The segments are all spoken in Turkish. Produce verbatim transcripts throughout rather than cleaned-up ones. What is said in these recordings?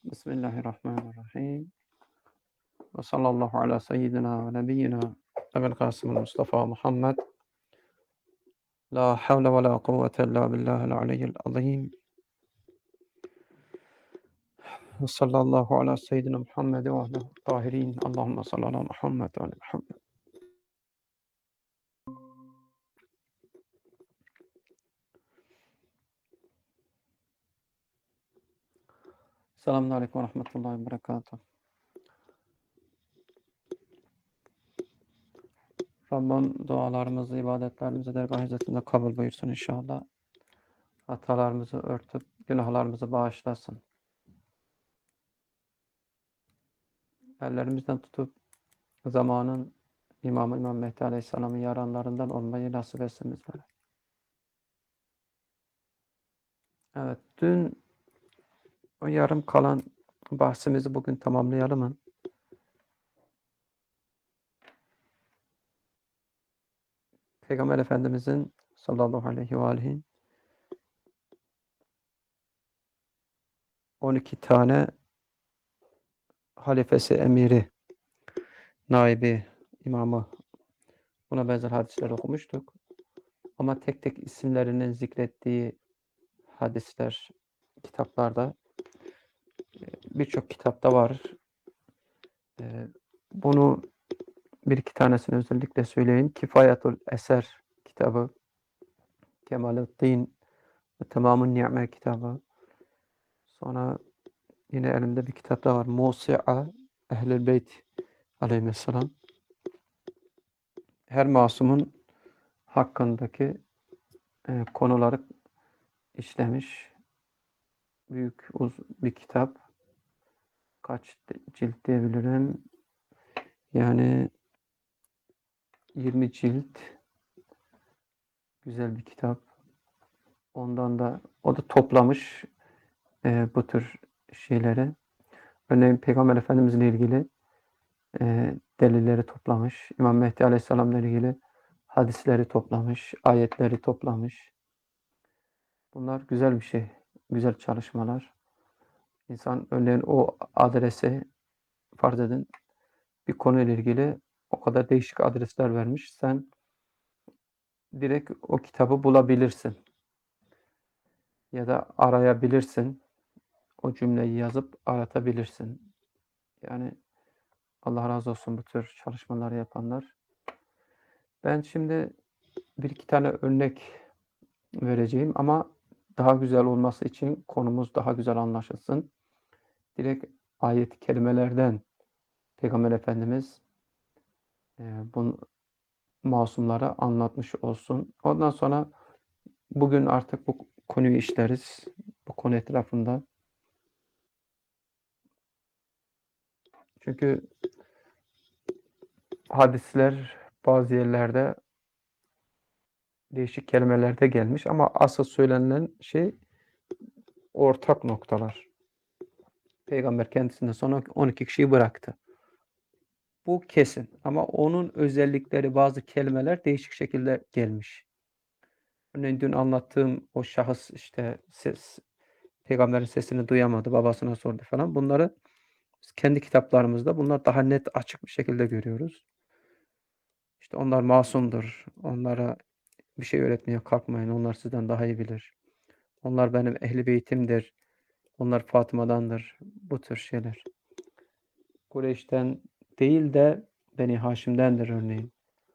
Bismillahirrahmanirrahim. Ve sallallahu ala seyyidina ve nebiyyina Ebel Kasım Mustafa Muhammed. La havle ve la kuvvete illa billahil aliyyil azim. Ve sallallahu ala seyyidina Muhammed ve ala tahirin. Allahümme salli ala Muhammed ve ala Muhammed. Selamun aleyküm ve rahmetullahi ve berekatuhu. Rabbim dualarımızı, ibadetlerimizi dergâh hizmetinde kabul buyursun inşallah. Hatalarımızı örtüp günahlarımızı bağışlasın. Ellerimizden tutup zamanın İmam-ı İmam Mehdi Aleyhisselam'ın yaranlarından olmayı nasip etsin bizlere. Evet, dün o yarım kalan bahsimizi bugün tamamlayalım mı? Peygamber Efendimizin sallallahu aleyhi ve aleyhi on iki tane halifesi, emiri, naibi, imamı, buna benzer hadisler okumuştuk. Ama tek tek isimlerinin zikrettiği hadisler kitaplarda, birçok kitapta var. Bunu bir iki tanesini özellikle söyleyeyim. Kifayetul Eser kitabı, Kemaluddin ve Temamun Ni'me kitabı. Sonra yine elimde bir kitap daha var. Musi'a Ehl-i Beyt aleyhisselam. Her masumun hakkındaki e, konuları işlemiş. Büyük uz bir kitap. Kaç cilt diyebilirim? Yani yirmi cilt. Güzel bir kitap. Ondan da o da toplamış e, bu tür şeyleri. Örneğin Peygamber Efendimizle ilgili e, delilleri toplamış. İmam Mehdi Aleyhisselam'la ilgili hadisleri toplamış, ayetleri toplamış. Bunlar güzel bir şey. Güzel çalışmalar. İnsan örneğin o adrese farz edin bir konuyla ilgili o kadar değişik adresler vermiş. Sen direkt o kitabı bulabilirsin. Ya da arayabilirsin. O cümleyi yazıp aratabilirsin. Yani Allah razı olsun bu tür çalışmaları yapanlar. Ben şimdi bir iki tane örnek vereceğim ama daha güzel olması için konumuz daha güzel anlaşılsın. Direkt ayet-i kerimelerden Peygamber Efendimiz e, bunu masumlara anlatmış olsun. Ondan sonra bugün artık bu konuyu işleriz. Bu konu etrafında. Çünkü hadisler bazı yerlerde değişik kelimelerde gelmiş ama asıl söylenilen şey ortak noktalar. Peygamber kendisinden sonra on iki kişiyi bıraktı. Bu kesin ama onun özellikleri bazı kelimeler değişik şekilde gelmiş. Örneğin dün anlattığım o şahıs işte ses, peygamberin sesini duyamadı, babasına sordu falan. Bunları biz kendi kitaplarımızda bunlar daha net açık bir şekilde görüyoruz. İşte onlar masumdur. Onlara bir şey öğretmeye kalkmayın. Onlar sizden daha iyi bilir. Onlar benim ehli beytimdir. Onlar Fatıma'dandır. Bu tür şeyler. Kureyş'ten değil de Beni Haşim'dendir örneğin.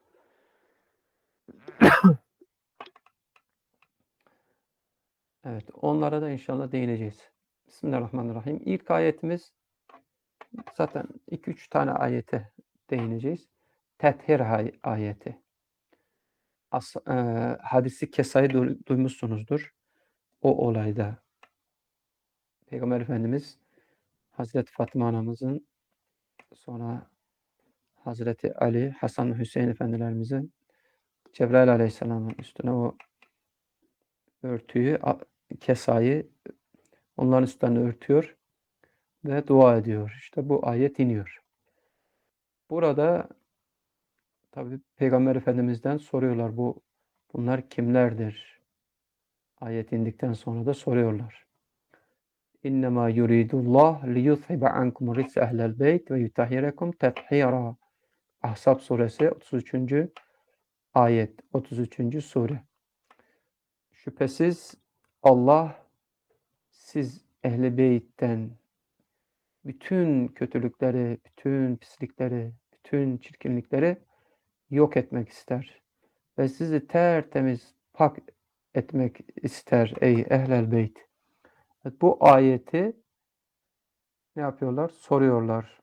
Evet, onlara da inşallah değineceğiz. Bismillahirrahmanirrahim. İlk ayetimiz zaten iki üç tane ayete değineceğiz. Tethir ayeti. As, e, hadisi Kesa'yı du- duymuşsunuzdur. O olayda Peygamber Efendimiz Hazreti Fatıma anamızın sonra Hazreti Ali, Hasan ve Hüseyin efendilerimizin Cebrail Aleyhisselam'ın üstüne o örtüyü, Kesa'yı onların üstlerine örtüyor ve dua ediyor. İşte bu ayet iniyor. Burada tabii Peygamber Efendimiz'den soruyorlar bu bunlar kimlerdir? Ayet indikten sonra da soruyorlar. İnnemâ yuridullah liyuzhibe ankum ritse ehlel beyt ve yutahhirekum tethîrâ. Ahzab suresi otuz üçüncü ayet, otuz üçüncü sure. Şüphesiz Allah siz Ehl-i Beyt'ten bütün kötülükleri, bütün pislikleri, bütün çirkinlikleri yok etmek ister. Ve sizi tertemiz pak etmek ister ey Ehl-el Beyt. Bu ayeti ne yapıyorlar? Soruyorlar.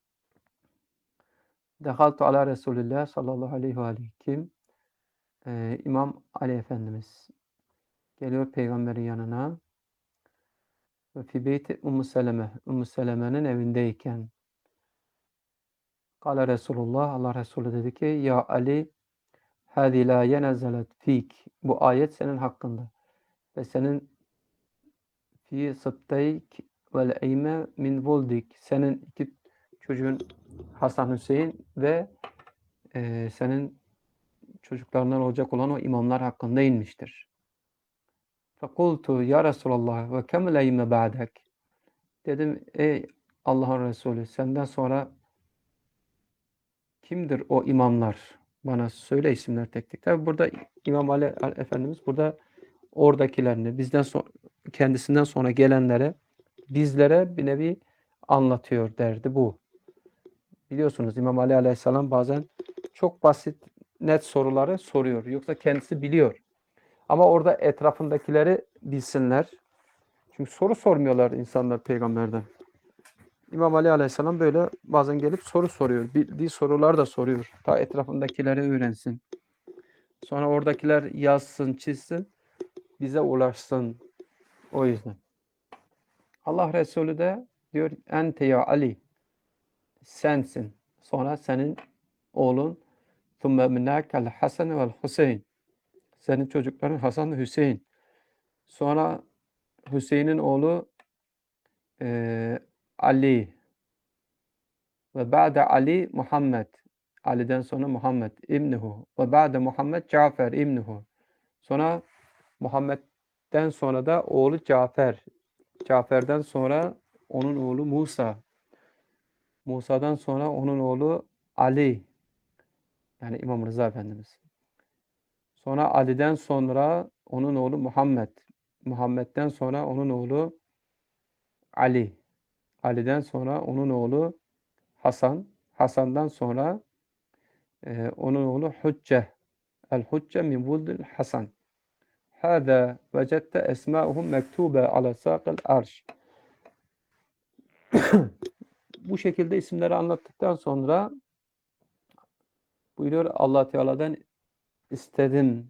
Dehaltu ala Resulillah sallallahu aleyhi ve aleyhi kim? Ee, İmam Ali Efendimiz geliyor peygamberin yanına ve fi beyti Ümmü Seleme, Ümmü Seleme'nin evindeyken kâle Resulullah, Allah Resulü dedi ki ya Ali hâzî lâ yenezelet fîk, bu ayet senin hakkında ve senin fi sıttayk vel eyme min vuldik, senin iki çocuğun Hasan Hüseyin ve e, senin çocuklarından olacak olan o imamlar hakkında inmiştir. Fekultu ya Resulallah ve kemel eyme ba'dek. Dedim ey Allah'ın Resulü, senden sonra kimdir o imamlar? Bana söyle isimler tek tek. Tabi burada İmam Ali Efendimiz burada oradakilerini, bizden sonra, kendisinden sonra gelenlere, bizlere bir nevi anlatıyor derdi bu. Biliyorsunuz İmam Ali Aleyhisselam bazen çok basit, net soruları soruyor. Yoksa kendisi biliyor. Ama orada etrafındakileri bilsinler. Çünkü soru sormuyorlar insanlar peygamberden. İmam Ali Aleyhisselam böyle bazen gelip soru soruyor. Bildiği sorular da soruyor. Ta etrafındakileri öğrensin. Sonra oradakiler yazsın, çizsin. Bize ulaşsın. O yüzden. Allah Resulü de diyor ente ya Ali, sensin. Sonra senin oğlun thumme minnakel Hasan vel Hüseyin. Senin çocukların Hasan ve Hüseyin. Sonra Hüseyin'in oğlu e, Ali ve ba'de Ali Muhammed. Ali'den sonra Muhammed İbnuhu ve ba'de Muhammed Cafer İbnuhu. Sonra Muhammed'den sonra da oğlu Cafer. Cafer'den sonra onun oğlu Musa. Musa'dan sonra onun oğlu Ali. Yani İmam Rıza Efendimiz. Sonra Ali'den sonra onun oğlu Muhammed. Muhammed'den sonra onun oğlu Ali. Ali'den sonra onun oğlu Hasan. Hasan'dan sonra e, onun oğlu Hücce. El-Hücce min vuldil Hasan. Hâzâ vecette esmâuhum mektûbe ala sâkil arş. Bu şekilde isimleri anlattıktan sonra buyuruyor Allah Teala'dan istedim.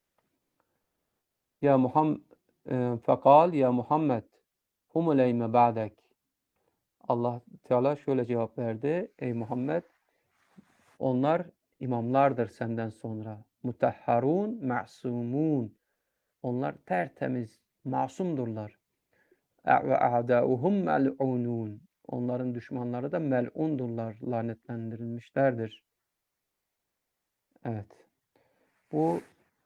Ya Muhammed e, fekal ya Muhammed humul eyme ba'dek. Allah Teala şöyle cevap verdi. Ey Muhammed, onlar imamlardır senden sonra. Mutahharun, ma'sumun. Onlar tertemiz, masumdurlar. Ve a'dâuhum mel'unun. Onların düşmanları da mel'undurlar, lanetlendirilmişlerdir. Evet. Bu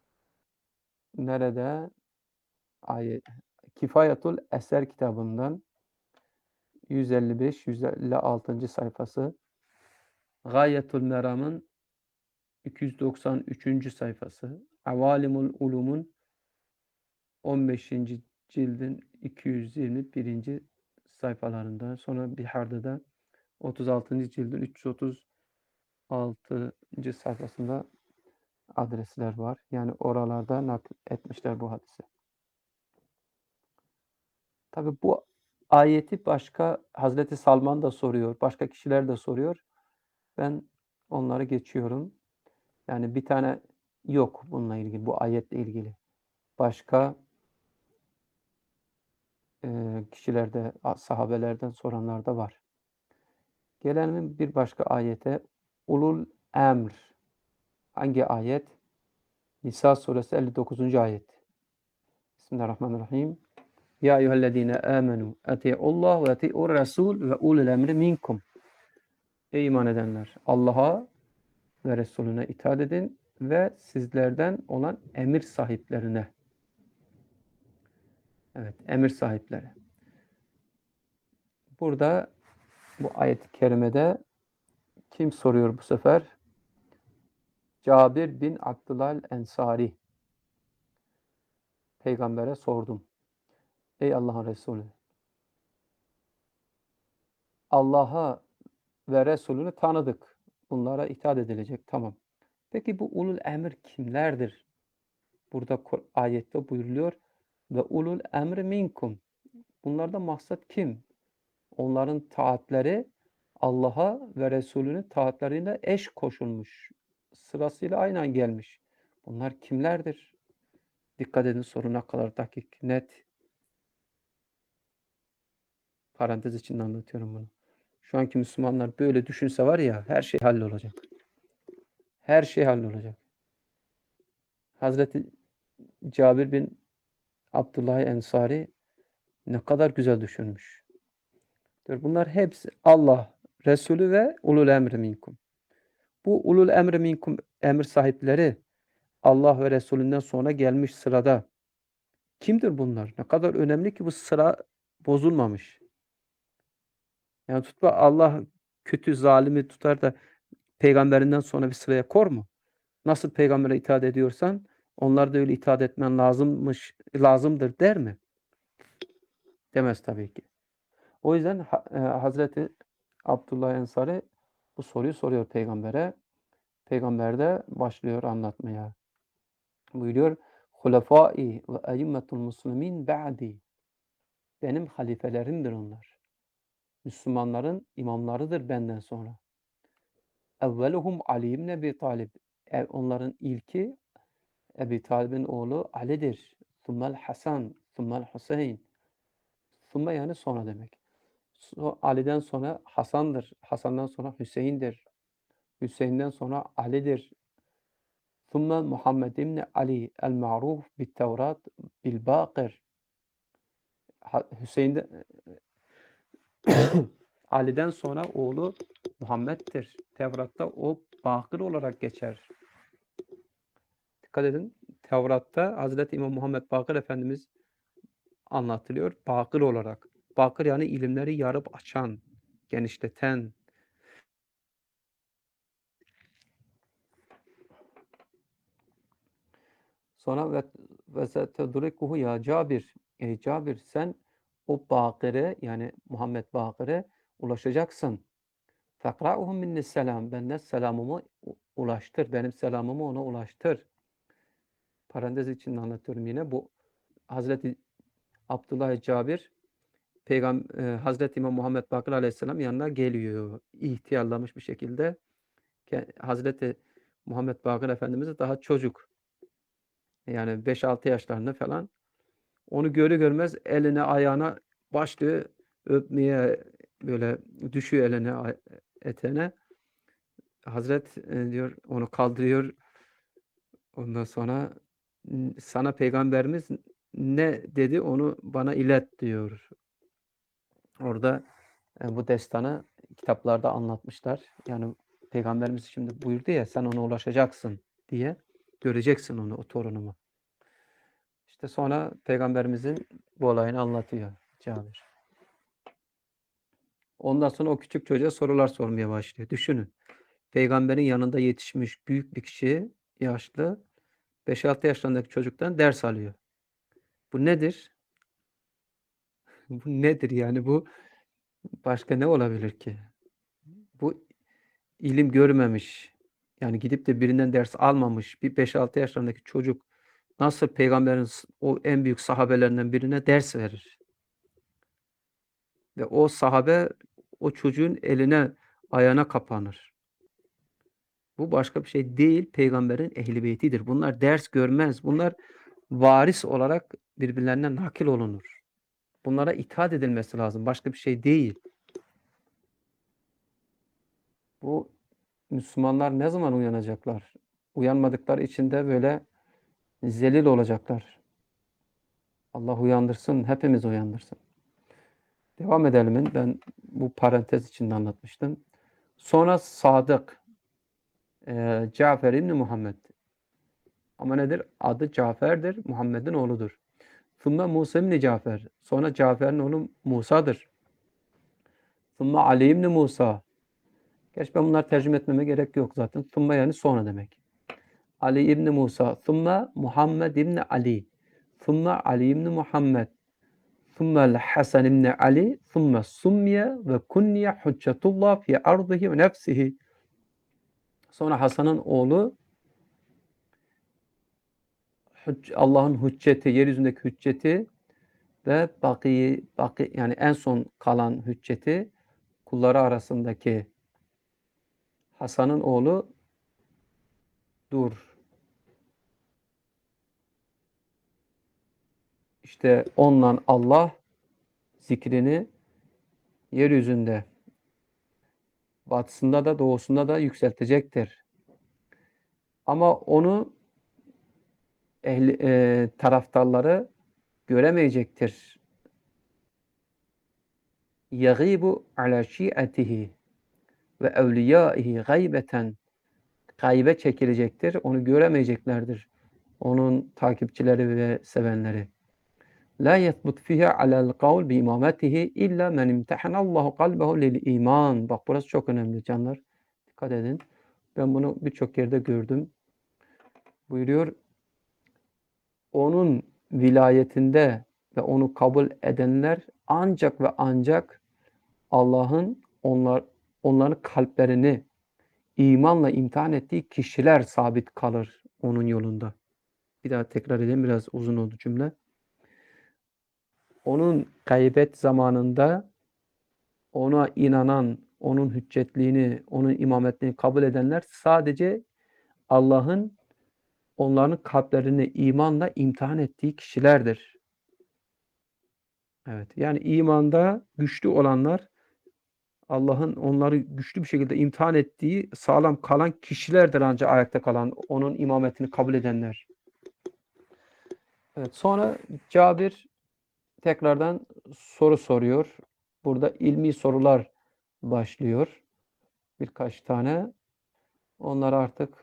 nerede? Ayet. Kifayetul Eser kitabından yüz elli beş yüz elli altıncı sayfası. Gayetul Meram'ın iki yüz doksan üçüncü sayfası. Avalimul Ulum'un on beşinci cildin iki yüz yirmi birinci sayfalarında. Sonra Bihar'da da otuz altıncı cildin üç yüz otuz altıncı sayfasında adresler var. Yani oralarda nakl etmişler bu hadisi. Tabi bu ayeti başka Hazreti Salman da soruyor. Başka kişiler de soruyor. Ben onları geçiyorum. Yani bir tane yok bununla ilgili, bu ayetle ilgili. Başka e, kişilerde, sahabelerden soranlar da var. Gelelim bir başka ayete. Ulul emr. Hangi ayet? Nisa suresi elli dokuzuncu ayet. Bismillahirrahmanirrahim. Ya eyyühellezine amenu eti'ullah ve eti'ur rasul ve ulul emri minkum. Ey iman edenler! Allah'a ve Resulüne itaat edin ve sizlerden olan emir sahiplerine. Evet, emir sahipleri. Burada bu ayet-i kerimede kim soruyor bu sefer? Cabir bin Abdullah el-Ensari. Peygamber'e sordum. Ey Allah'ın Resulü, Allah'a ve Resulünü tanıdık. Bunlara itaat edilecek. Tamam. Peki bu ulul emir kimlerdir? Burada ayette buyuruluyor ve ulul emri minkum. Bunlardan maksat kim? Onların taatleri Allah'a ve Resulünün taatlerine eş koşulmuş. Sırasıyla aynen gelmiş. Bunlar kimlerdir? Dikkat edin, soru ne kadar dakik, net. Parantez içinde anlatıyorum bunu. Şu anki Müslümanlar böyle düşünse var ya, her şey hallolacak. Her şey hallolacak. Hazreti Cabir bin Abdullah Ensari ne kadar güzel düşünmüş. Bunlar hepsi Allah, Resulü ve ulul emri minkum. Bu ulul emri minkum, emir sahipleri Allah ve Resulünden sonra gelmiş sırada kimdir bunlar? Ne kadar önemli ki bu sıra bozulmamış. Yani tutma, Allah kötü zalimi tutar da peygamberinden sonra bir sıraya kor mu? Nasıl peygambere itaat ediyorsan onlar da öyle itaat etmen lazımmış, lazımdır der mi? Demez tabii ki. O yüzden e, Hazreti Abdullah Ensari bu soruyu soruyor peygambere. Peygamber de başlıyor anlatmaya. Buyuruyor: "Hulefâi ve eimmetul muslimin ba'di." Benim halifelerimdir onlar. Müslümanların imamlarıdır benden sonra. Evveluhum Ali ibn Ebi Talib. Onların ilki Ebi Talib'in oğlu Ali'dir. Thummel Hasan, thummel Hüseyin. Thumme yani sonra demek. Ali'den sonra Hasan'dır. Hasan'dan sonra Hüseyin'dir. Hüseyin'den sonra Ali'dir. Thumme Muhammed ibn Ali el-ma'ruf bit-Tevrat bil-Baqir. Hüseyin'de Ali'den sonra oğlu Muhammed'dir. Tevrat'ta o Bakır olarak geçer. Dikkat edin. Tevrat'ta Hazreti İmam Muhammed Bakır Efendimiz anlatılıyor. Bakır olarak. Bakır yani ilimleri yarıp açan, genişleten. Sonra ve ve setedrikuhu ya Cabir. Ey Cabir, sen o Bakır'e yani Muhammed Bakır'e ulaşacaksın. Fekra'uhum minnis selam. Benden selamımı ulaştır. Benim selamımı ona ulaştır. Parantez içinde anlatıyorum yine. Bu Hazreti Abdullah Cabir Peygamber e, Hazreti İmam Muhammed Bakır Aleyhisselam yanına geliyor. İhtiyarlamış bir şekilde. Hazreti Muhammed Bakır Efendimiz daha çocuk. Yani beş altı yaşlarında falan. Onu görü görmez eline ayağına başlıyor öpmeye, böyle düşüyor eline etene. Hazret e, diyor, onu kaldırıyor. Ondan sonra sana peygamberimiz ne dedi onu bana ilet diyor. Orada e, bu destanı kitaplarda anlatmışlar. Yani peygamberimiz şimdi buyurdu ya, sen ona ulaşacaksın diye, göreceksin onu, o torunumu. İşte sonra peygamberimizin bu olayını anlatıyor Cabir. Ondan sonra o küçük çocuğa sorular sormaya başlıyor. Düşünün. Peygamberin yanında yetişmiş büyük bir kişi, yaşlı, beş altı yaşlarındaki çocuktan ders alıyor. Bu nedir? Bu nedir yani bu? Başka ne olabilir ki? Bu ilim görmemiş, yani gidip de birinden ders almamış bir beş altı yaşlarındaki çocuk nasıl peygamberin o en büyük sahabelerinden birine ders verir? Ve o sahabe o çocuğun eline, ayağına kapanır. Bu başka bir şey değil, peygamberin ehli beytidir. Bunlar ders görmez. Bunlar varis olarak birbirlerine nakil olunur. Bunlara itaat edilmesi lazım. Başka bir şey değil. Bu Müslümanlar ne zaman uyanacaklar? Uyanmadıkları için de böyle zelil olacaklar. Allah uyandırsın, hepimiz uyandırsın. Devam edelim. Ben bu parantez içinde anlatmıştım. Sonra Sadık, e, Cafer İbni Muhammed. Ama nedir? Adı Cafer'dir, Muhammed'in oğludur. Thumma Musa İbni Cafer. Sonra Cafer'in oğlu Musa'dır. Thumme Ali ibn Musa. Gerçi ben bunları tercüme etmeme gerek yok zaten. Thumme yani sonra demek. Ali ibn Musa. Thumme Muhammed ibn Ali. Thumme Ali ibn Muhammed. Thumme Hasan ibn Ali. Thumme summiye ve kunniye hüccetullah fi ardihi ve nefsihi. Sonra Hasan'ın oğlu Allah'ın hücceti, yeryüzündeki hücceti ve baki, baki yani en son kalan hücceti kulları arasındaki Hasan'ın oğlu Dur. İşte onunla Allah zikrini yeryüzünde batısında da doğusunda da yükseltecektir. Ama onu ehli, e, taraftarları göremeyecektir. Yagîbu ala şi'atihi ve evliyaihi gaybeten, gaybe çekilecektir. Onu göremeyeceklerdir. Onun takipçileri ve sevenleri. La yethbut fiha alel kavl bi imametihi illa men imtehanallahu kalbehu lil iman. Bak burası çok önemli canlar. Dikkat edin. Ben bunu birçok yerde gördüm. Buyuruyor. Onun vilayetinde ve onu kabul edenler ancak ve ancak Allah'ın onlar onların kalplerini imanla imtihan ettiği kişiler sabit kalır onun yolunda. Bir daha tekrar edeyim. Biraz uzun oldu cümle. Onun gaybet zamanında ona inanan, onun hüccetliğini, onun imametliğini kabul edenler sadece Allah'ın onların kalplerini imanla imtihan ettiği kişilerdir. Evet. Yani imanda güçlü olanlar Allah'ın onları güçlü bir şekilde imtihan ettiği sağlam kalan kişilerdir ancak ayakta kalan, onun imametini kabul edenler. Evet. Sonra Cabir tekrardan soru soruyor. Burada ilmi sorular başlıyor. Birkaç tane. Onları artık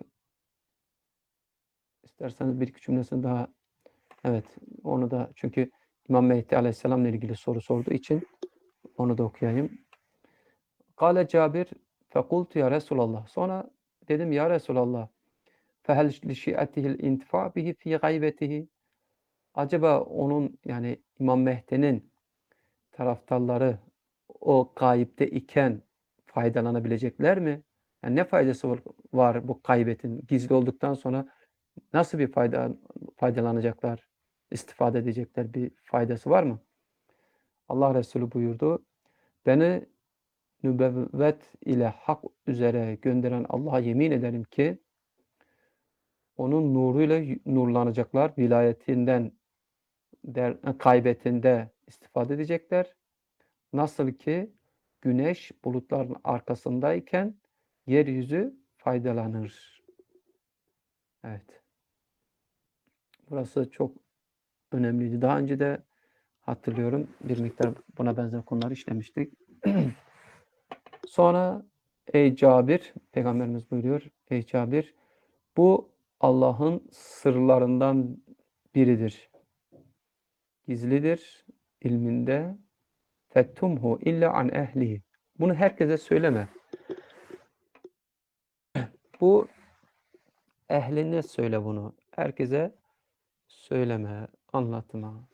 isterseniz bir iki cümlesini daha evet onu da çünkü İmam Mehdi Aleyhisselam'la ilgili soru sorduğu için onu da okuyayım. Kale Cabir fekultu ya Resulallah. Sonra dedim ya Resulallah fehel li şi'atihil intifa bihi fi gaybetihi. Acaba onun yani İmam Mehdi'nin taraftarları o gayipte iken faydalanabilecekler mi? Yani ne faydası var bu gaybetin? Gizli olduktan sonra nasıl bir fayda faydalanacaklar? İstifade edecekler bir faydası var mı? Allah Resulü buyurdu. Beni nübüvvet ile hak üzere gönderen Allah'a yemin ederim ki onun nuruyla nurlanacaklar. Vilayetinden der, kaybetinde istifade edecekler. Nasıl ki güneş bulutların arkasındayken yeryüzü faydalanır. Evet. Burası çok önemliydi. Daha önce de hatırlıyorum bir miktar buna benzer konuları işlemiştik. Sonra ey Cabir, Peygamberimiz buyuruyor. Ey Cabir, bu Allah'ın sırlarından biridir. Gizlidir ilminde. Fettumhu illa an ehlihi. Bunu herkese söyleme. Bu ehline söyle bunu. Herkese söyleme, anlatma.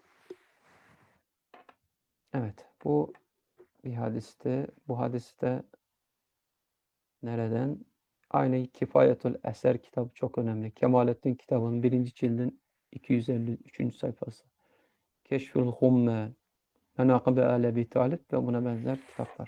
Evet, bu bir hadiste, bu hadiste nereden? Aynı Kifayetul Eser kitabı çok önemli. Kemalettin kitabının birinci cildin iki yüz elli üçüncü sayfası. Keşfül Humme, Menakıb-ı Alebi Talip ve buna benzer kitaplar.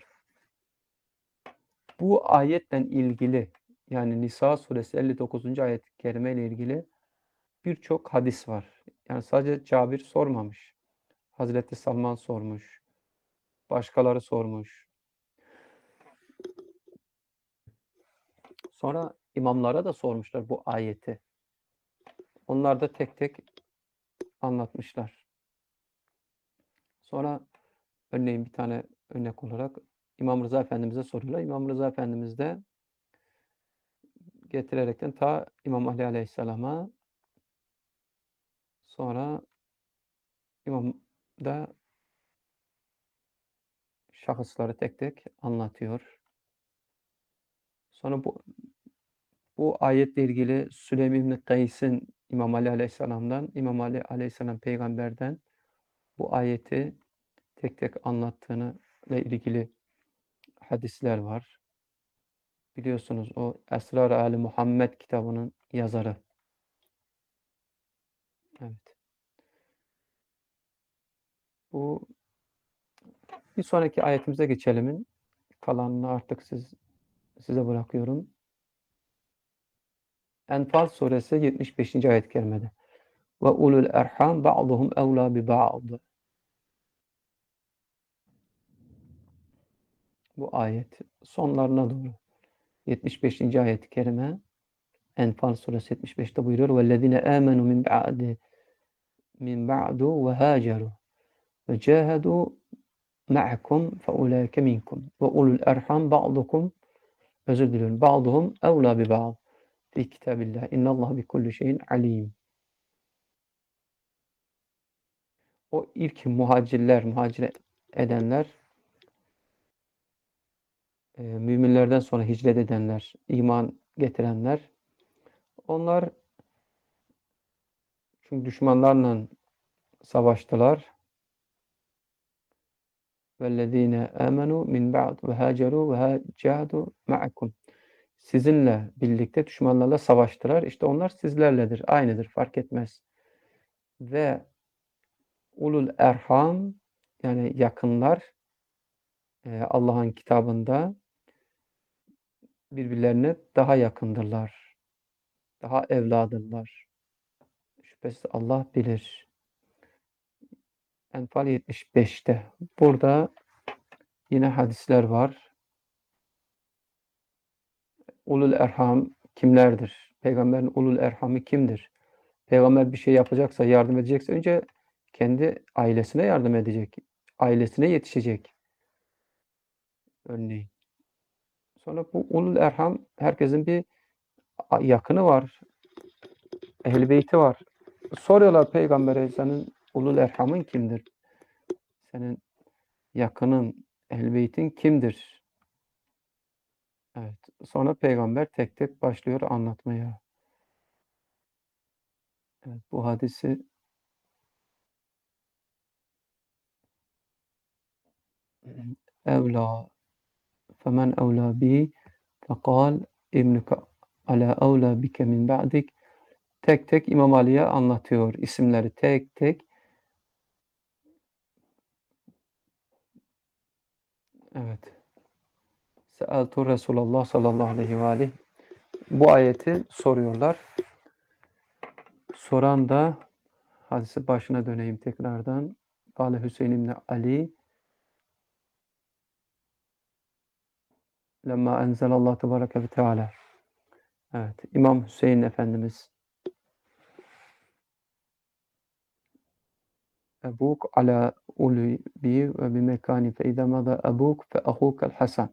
Bu ayetle ilgili yani Nisa suresi elli dokuzuncu ayet-i kerime ile ilgili birçok hadis var. Yani sadece Cabir sormamış. Hazreti Salman sormuş. Başkaları sormuş. Sonra imamlara da sormuşlar bu ayeti. Onlar da tek tek anlatmışlar. Sonra örneğin bir tane örnek olarak İmam Rıza Efendimiz'e soruyorlar. İmam Rıza Efendimiz de getirerekten ta İmam Ali Aleyhisselam'a sonra İmam da şahısları tek tek anlatıyor. Sonra bu bu ayetle ilgili Süleym İbn Kays'in İmam Ali Aleyhisselam'dan, İmam Ali Aleyhisselam peygamberden bu ayeti tek tek anlattığını ile ilgili hadisler var. Biliyorsunuz o Esrar-ı Ali Muhammed kitabının yazarı. Evet. Bu bir sonraki ayetimize geçelim. Kalanını artık siz size bırakıyorum. Enfal suresi yetmiş beşinci ayet-i kerimede. Ve ulul erham ba'duhum evla bi ba'd. Bu ayet sonlarına doğru. yetmiş beşinci ayet-i kerime Enfal suresi yetmiş beşte buyuruyor. وَالَّذِينَ آمَنُوا مِنْ بَعْدِ مِنْ بَعْدُ وَهَاجَرُوا وَجَاهَدُوا مَعَكُمْ فَأُولَٰئِكَ مِنْكُمْ وَأُولُو الْأَرْحَامِ بَعْضُكُمْ özür diliyorum. بَعْضُهُمْ اَوْلَى بِبَعْضٍ فِي كِتَابِ اللّٰهِ اِنَّ اللّٰهَ بِكُلِّ شَيْءٍ عَلِيمٌ. O ilk muhacirler, muhacir edenler, e, müminlerden sonra hicret edenler, iman getirenler, onlar çünkü düşmanlarla savaştılar. وَالَّذ۪ينَ آمَنُوا مِنْ بَعْدُ وَهَاجَرُوا وَجَاهَدُوا مَعَكُمْ. Sizinle birlikte düşmanlarla savaştılar. İşte onlar sizlerledir. Aynıdır. Fark etmez. Ve ulul erham yani yakınlar Allah'ın kitabında birbirlerine daha yakındırlar. Daha evladırlar. Şüphesiz Allah bilir. Enfal yetmiş beşte. Burada yine hadisler var. Ulul erham kimlerdir? Peygamberin ulul erhamı kimdir? Peygamber bir şey yapacaksa, yardım edecekse önce kendi ailesine yardım edecek. Ailesine yetişecek. Örneğin. Sonra bu ulul erham herkesin bir yakını var. Ehl-i beyti var. Soruyorlar peygambere senin ulul erhamın kimdir? Senin yakının, ehl-i beytin kimdir? Evet. Sonra peygamber tek tek başlıyor anlatmaya. Evet, bu hadisi evla femen evla bi fekal ibnuke ala evla bike min ba'dik. Tek tek İmam Ali'ye anlatıyor isimleri tek tek. Evet. Sealtu Resulullah sallallahu aleyhi ve aleyh. Bu ayeti soruyorlar. Soran da hadisi başına döneyim tekrardan. Kâle Hüseyin ibn Ali lemma enzelallahu tebareke ve teala. Evet. İmam Hüseyin Efendimiz Ebuk ala ulubi ve bi mekani fe idâ mâdâ ebuk fe ahukel Hasan.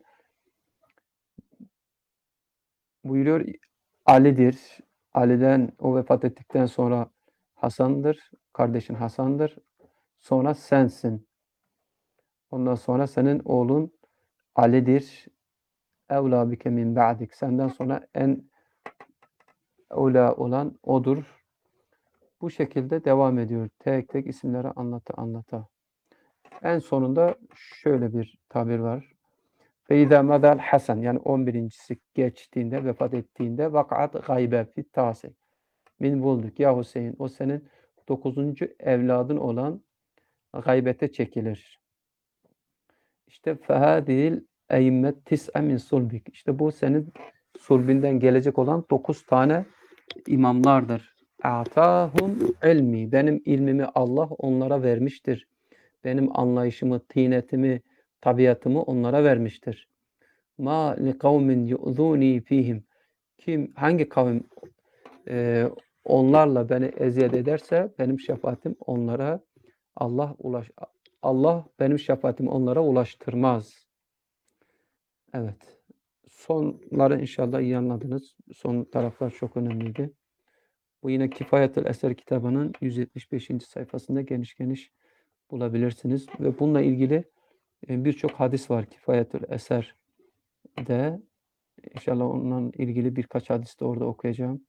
Buyuruyor Ali'dir. Ali'den o vefat ettikten sonra Hasan'dır. Kardeşin Hasan'dır. Sonra sensin. Ondan sonra senin oğlun Ali'dir. Evlâ bike min ba'dik. Senden sonra en evlâ olan odur. Bu şekilde devam ediyor. Tek tek isimleri anlata anlata. En sonunda şöyle bir tabir var. Feyda madal Hasan yani on birincisi geçtiğinde, vefat ettiğinde vakat gaybe fit tasi. Min bulduk ya Hüseyin. O senin dokuzuncu evladın olan gaybete çekilir. İşte fehadil eymmet tis'e min sulbik. İşte bu senin sulbinden gelecek olan dokuz tane imamlardır. Atahum ilmi. Benim ilmimi Allah onlara vermiştir. Benim anlayışımı, tinetimi, tabiatımı onlara vermiştir. Ma li kavmin yu'zuni fihim. Kim, hangi kavim e, onlarla beni eziyet ederse benim şefaatim onlara Allah ulaş Allah benim şefaatimi onlara ulaştırmaz. Evet. Sonları inşallah iyi anladınız. Son taraflar çok önemliydi. Bu yine Kifayetül Eser kitabının yüz yetmiş beşinci sayfasında geniş geniş bulabilirsiniz. Ve bununla ilgili e, birçok hadis var Kifayetül Eser'de. İnşallah onunla ilgili birkaç hadis de orada okuyacağım.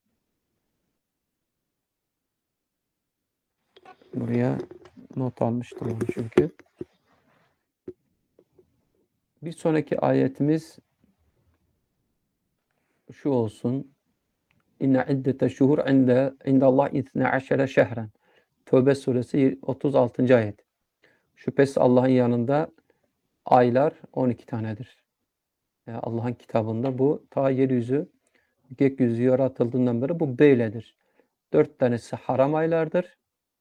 Buraya not almıştım onu çünkü. Bir sonraki ayetimiz şu olsun. İnne iddete şuhur inde indallah itne aşere şehren. Tövbe suresi otuz altıncı ayet. Şüphesiz Allah'ın yanında aylar on iki tanedir. Yani Allah'ın kitabında bu ta yeryüzü, gökyüzü yaratıldığından beri bu böyledir. Dört tanesi haram aylardır.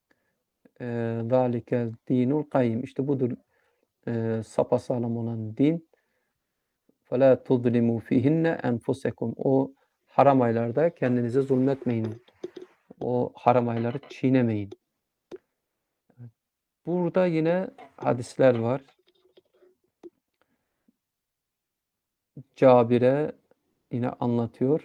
Zâlike dinul kayyim. İşte budur e, sapasağlam olan din. فَلَا تُظْلِمُوا فِيهِنَّ أَنْفُسَكُمْ. O haram aylarda kendinize zulmetmeyin. O haram ayları çiğnemeyin. Burada yine hadisler var. Cabir'e yine anlatıyor.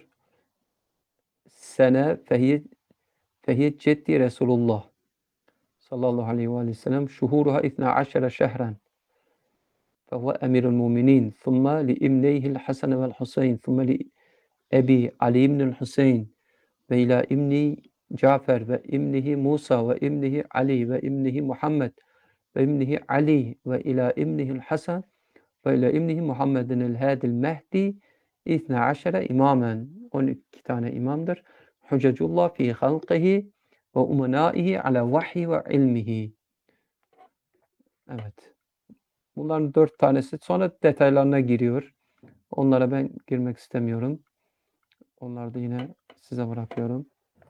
Sene fehiyye fehiyye ceddi Resulullah sallallahu aleyhi ve sellem şuhuruha itna aşere şehren fehuve emirul muminin thumma li imneyhil Hasan vel Hüseyin thumma li Ebi Ali ibnül Hüseyin ve ila imni Cafer ve imnihi Musa ve imnihi Ali ve imnihi Muhammed ve imnihi Ali ve ila imnihil Hasan ve ila imnihi Muhammedin el Hadil Mehdi İthna aşere imamen. on iki tane imamdır. Hüccecullah fi halqihi ve umenaihi ala vahyi ve ilmihi. Evet. Bunların dört tanesi. Sonra detaylarına giriyor. Onlara ben girmek istemiyorum. Onları da yine size bırakıyorum.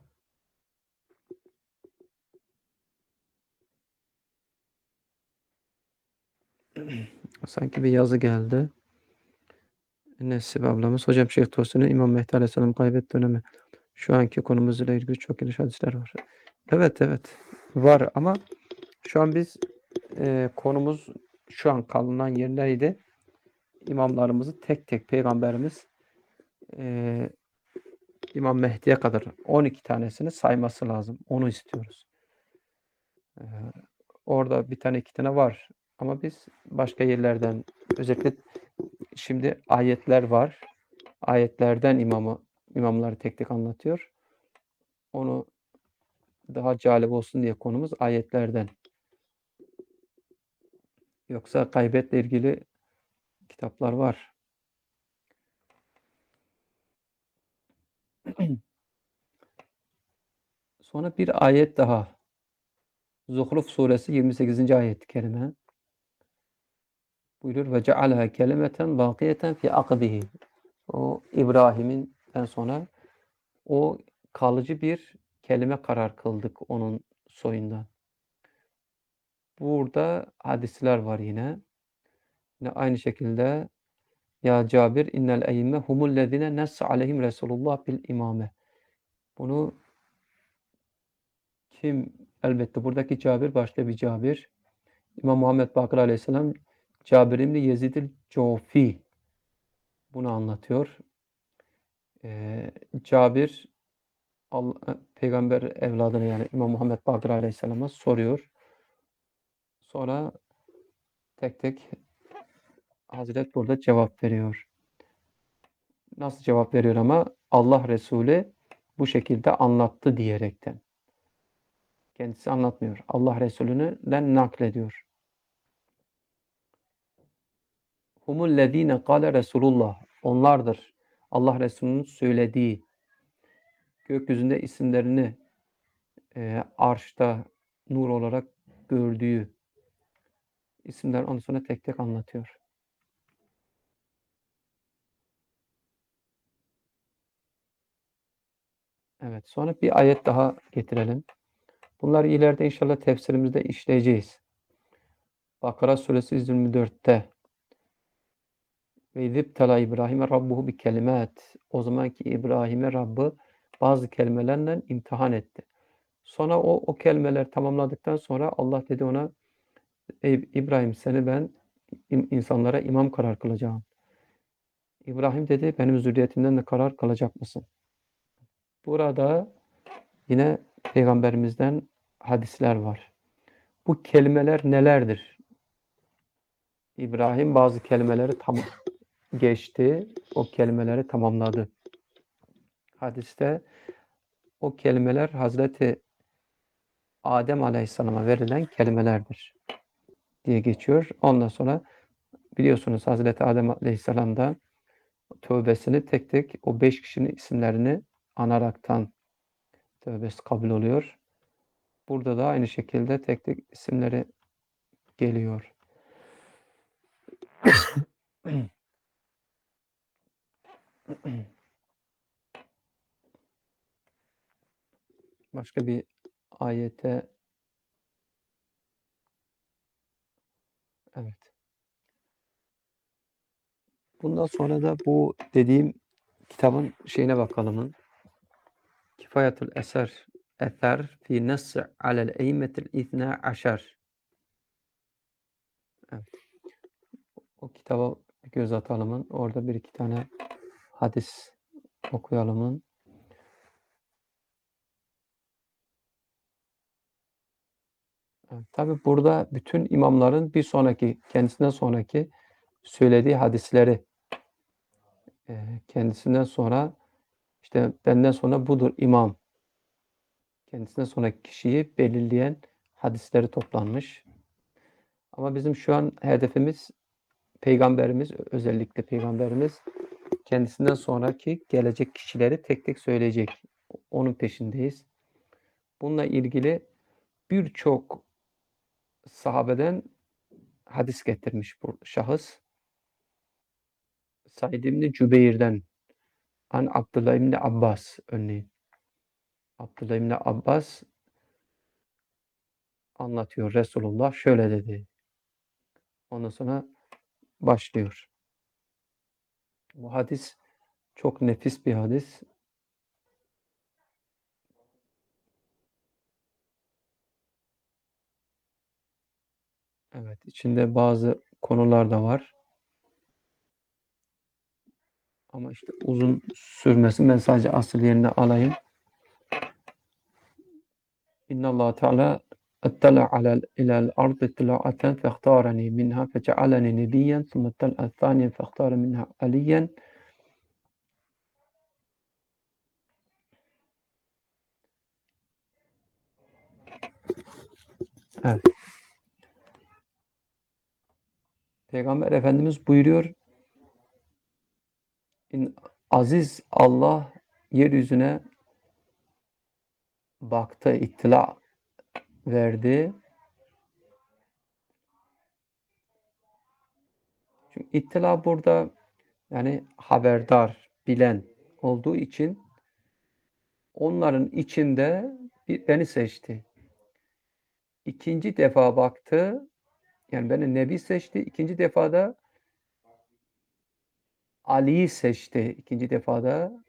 Sanki bir yazı geldi. Nesip ablamız. Hocam Şeyh Tosun'un İmam Mehdi Aleyhisselam kaybet dönemi. Şu anki konumuzla ilgili çok geniş hadisler var. Evet evet. Var ama şu an biz e, konumuz şu an kalınan yerindeydi. İmamlarımızı tek tek Peygamberimiz e, İmam Mehdi'ye kadar on iki tanesini sayması lazım. Onu istiyoruz. E, orada bir tane iki tane var. Ama biz başka yerlerden özellikle şimdi ayetler var. Ayetlerden imamı imamları tek tek anlatıyor. Onu daha cazip olsun diye konumuz ayetlerden. Yoksa gaybetle ilgili kitaplar var. Sonra bir ayet daha. Zuhruf suresi yirmi sekizinci ayet-i kerime. Buyurur ve cealaha kelimeten bakiyeten fi akbihi. O İbrahim'in sonra o kalıcı bir kelime karar kıldık onun soyundan. Burada hadisler var yine. Yine aynı şekilde ya Cabir innel eyyimme humullezine nesse aleyhim Resulullah bil imame. Bunu kim? Elbette buradaki Cabir başka bir Cabir. İmam Muhammed Bakır Aleyhisselam Cabir İbni Yezid-i Cofi bunu anlatıyor. Ee, Cabir Allah, peygamber evladına yani İmam Muhammed Bakır Aleyhisselam'a soruyor. Sonra tek tek Hazret burada cevap veriyor. Nasıl cevap veriyor ama? Allah Resulü bu şekilde anlattı diyerekten. Kendisi anlatmıyor. Allah Resulü'nden naklediyor. Humullezine kâle Resulullah. Onlardır. Allah Resulü'nün söylediği, gökyüzünde isimlerini e, arşta nur olarak gördüğü isimler ondan sonra tek tek anlatıyor. Evet. Sonra bir ayet daha getirelim. Bunları ileride inşallah tefsirimizde işleyeceğiz. Bakara suresi yüz yirmi dörtte ve izibtela İbrahim'e rabbuhu bi kelimat. O zamanki İbrahim'e Rabbı bazı kelimelerle imtihan etti. Sonra o, o kelimeler tamamladıktan sonra Allah dedi ona ey İbrahim seni ben insanlara imam karar kılacağım. İbrahim dedi benim zürriyetimden de karar kılacak mısın? Burada yine Peygamberimizden hadisler var. Bu kelimeler nelerdir? İbrahim bazı kelimeleri tam geçti. O kelimeleri tamamladı. Hadiste o kelimeler Hazreti Adem Aleyhisselam'a verilen kelimelerdir diye geçiyor. Ondan sonra biliyorsunuz Hazreti Adem Aleyhisselam da tövbesini tek tek o beş kişinin isimlerini anaraktan tövbesi kabul oluyor. Burada da aynı şekilde tek tek isimleri geliyor. Başka bir ayete evet. Bundan sonra da bu dediğim kitabın şeyine bakalım. Kifayetul Eser Eser fi Nasr alel Eymetil İthna Aşar. Evet. O kitaba bir göz atalım. Orada bir iki tane hadis okuyalım. Evet, tabii burada bütün imamların bir sonraki, kendisinden sonraki söylediği hadisleri e, kendisinden sonra işte benden sonra budur imam. Kendisinden sonraki kişiyi belirleyen hadisleri toplanmış. Ama bizim şu an hedefimiz Peygamberimiz, özellikle Peygamberimiz kendisinden sonraki gelecek kişileri tek tek söyleyecek. Onun peşindeyiz. Bununla ilgili birçok sahabeden hadis getirmiş bu şahıs. Said İbni Cübeyr'den, an Abdullah İbni Abbas örneğin. Abdullah İbni Abbas anlatıyor. Resulullah şöyle dedi. Ondan sonra başlıyor. Bu hadis çok nefis bir hadis. Evet, içinde bazı konular da var. Ama işte uzun sürmesin. Ben sadece asıl yerine alayım. İnnallahu Teala اطلع على إلى الأرض اطلاعة فاختارني منها فجعلني نبيا ثم اطلع الثانية فاختار منها عليا. Evet. Peygamber Efendimiz buyuruyor, aziz Allah yeryüzüne baktı, ittila verdi. Çünkü ittila burada yani haberdar, bilen olduğu için onların içinde beni seçti. İkinci defa baktı, yani beni Nebi seçti. İkinci defada Ali'yi seçti. İkinci defada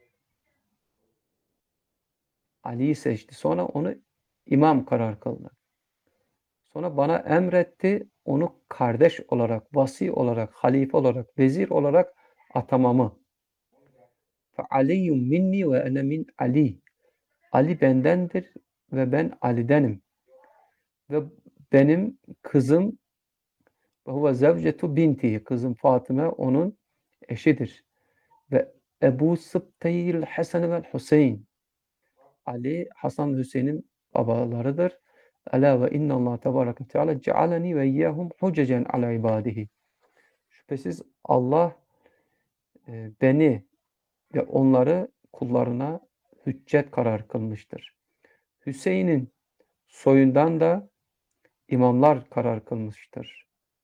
Ali'yi seçti. Sonra onu imam karar kıldı. Sonra bana emretti, onu kardeş olarak, vasi olarak, halife olarak, vezir olarak atamamı. فَعَلِيٌّ minni ve ene min Ali. Ali bendendir ve ben Ali'denim. Ve benim kızım ve huve zevcetu binti. Kızım Fatıma onun eşidir. Ve Ebu Sıbteyil Hasan ve Hüseyin. Ali, Hasan ve Hüseyin'in babalarıdır. Ela ve innallah tebareke teala cealeni ve iyyahum hucecen ala ibadihi. Şüphesiz Allah e, beni ve onları kullarına hüccet karar kılmıştır. Hüseyin'in soyundan da imamlar karar kılmıştır.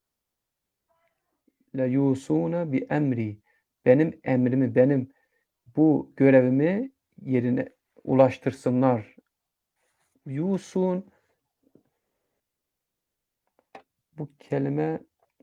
Le yusuna bi emri. Benim emrimi, benim bu görevimi yerine ulaştırsınlar. Yusun, bu kelime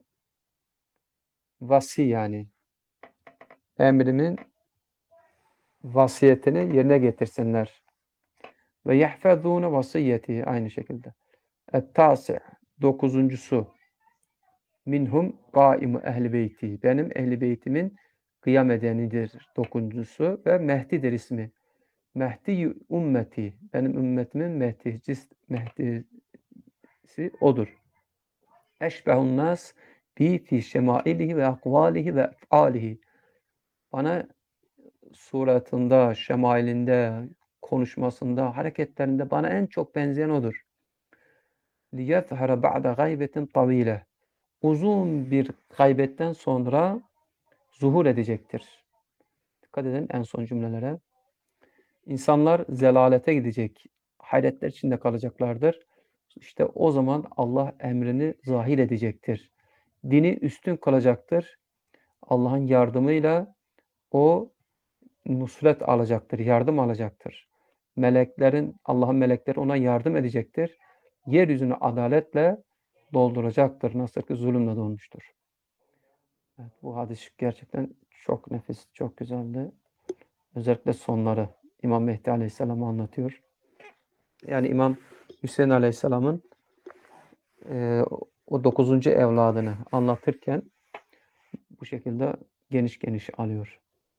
vasi yani. Emrimin vasiyetini yerine getirsinler. Ve yehfezûne vasiyeti aynı şekilde. Et-tâsi' dokuzuncusu. Minhum gâimu ehli beyti. Benim ehli beytimin kıyam edenidir dokuzuncusu ve Mehdi'dir ismi. Mehdi ümmeti. Benim ümmetimin Mehdisi, Mehdisi odur. Eşbehun nas bi fi şemailihi ve akvalihi ve ef'alihi. Bana suratında, şemailinde, konuşmasında, hareketlerinde bana en çok benzeyen odur. لِيَظْهَرَ بَعْدَ غَيْبَةٍ طَوِيلَةٍ. Uzun bir gaybetten sonra zuhur edecektir. Dikkat edin en son cümlelere. İnsanlar zelalete gidecek, hayretler içinde kalacaklardır. İşte o zaman Allah emrini zahir edecektir. Dini üstün kalacaktır. Allah'ın yardımıyla o nusret alacaktır, yardım alacaktır. Meleklerin, Allah'ın melekleri ona yardım edecektir. Yeryüzünü adaletle dolduracaktır. Nasıl ki zulümle dolmuştur. Evet, bu hadis gerçekten çok nefis, çok güzeldi. Özellikle sonları İmam Mehdi Aleyhisselam'ı anlatıyor. Yani İmam Hüseyin Aleyhisselam'ın e, o dokuzuncu evladını anlatırken bu şekilde geniş geniş alıyor.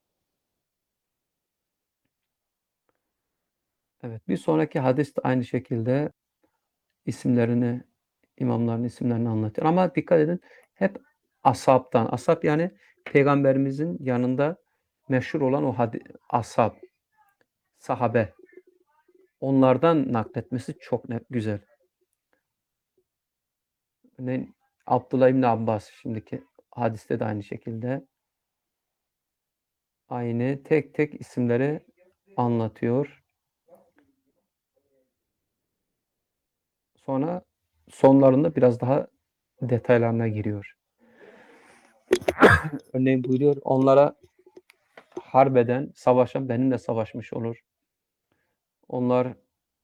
Evet, bir sonraki hadis de aynı şekilde isimlerini, imamların isimlerini anlatıyor. Ama dikkat edin, hep ashabtan. Ashab yani Peygamberimizin yanında meşhur olan o ashab, sahabe. Onlardan nakletmesi çok net, güzel. Örneğin Abdullah İbni Abbas, şimdiki hadiste de aynı şekilde. Aynı tek tek isimleri anlatıyor. Sonra sonlarında biraz daha detaylarına giriyor. Örneğin buyuruyor, onlara harbeden, savaşan benimle savaşmış olur. Onlar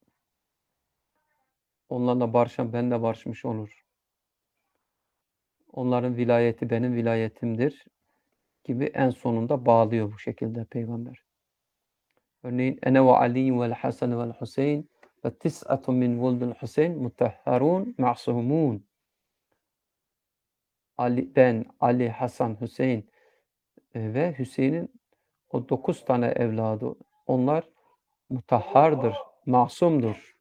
onlarla barışan benimle barışmış olur. Onların vilayeti benim vilayetimdir gibi en sonunda bağlıyor bu şekilde Peygamber. Örneğin ene ve Ali vel Hasan vel Hüseyin ve tis'atun min vuldul Hüseyin mutahharun ma'sumun. Ali, ben, Ali, Hasan, Hüseyin ve Hüseyin'in o dokuz tane evladı. Onlar mutahhardır, masumdur.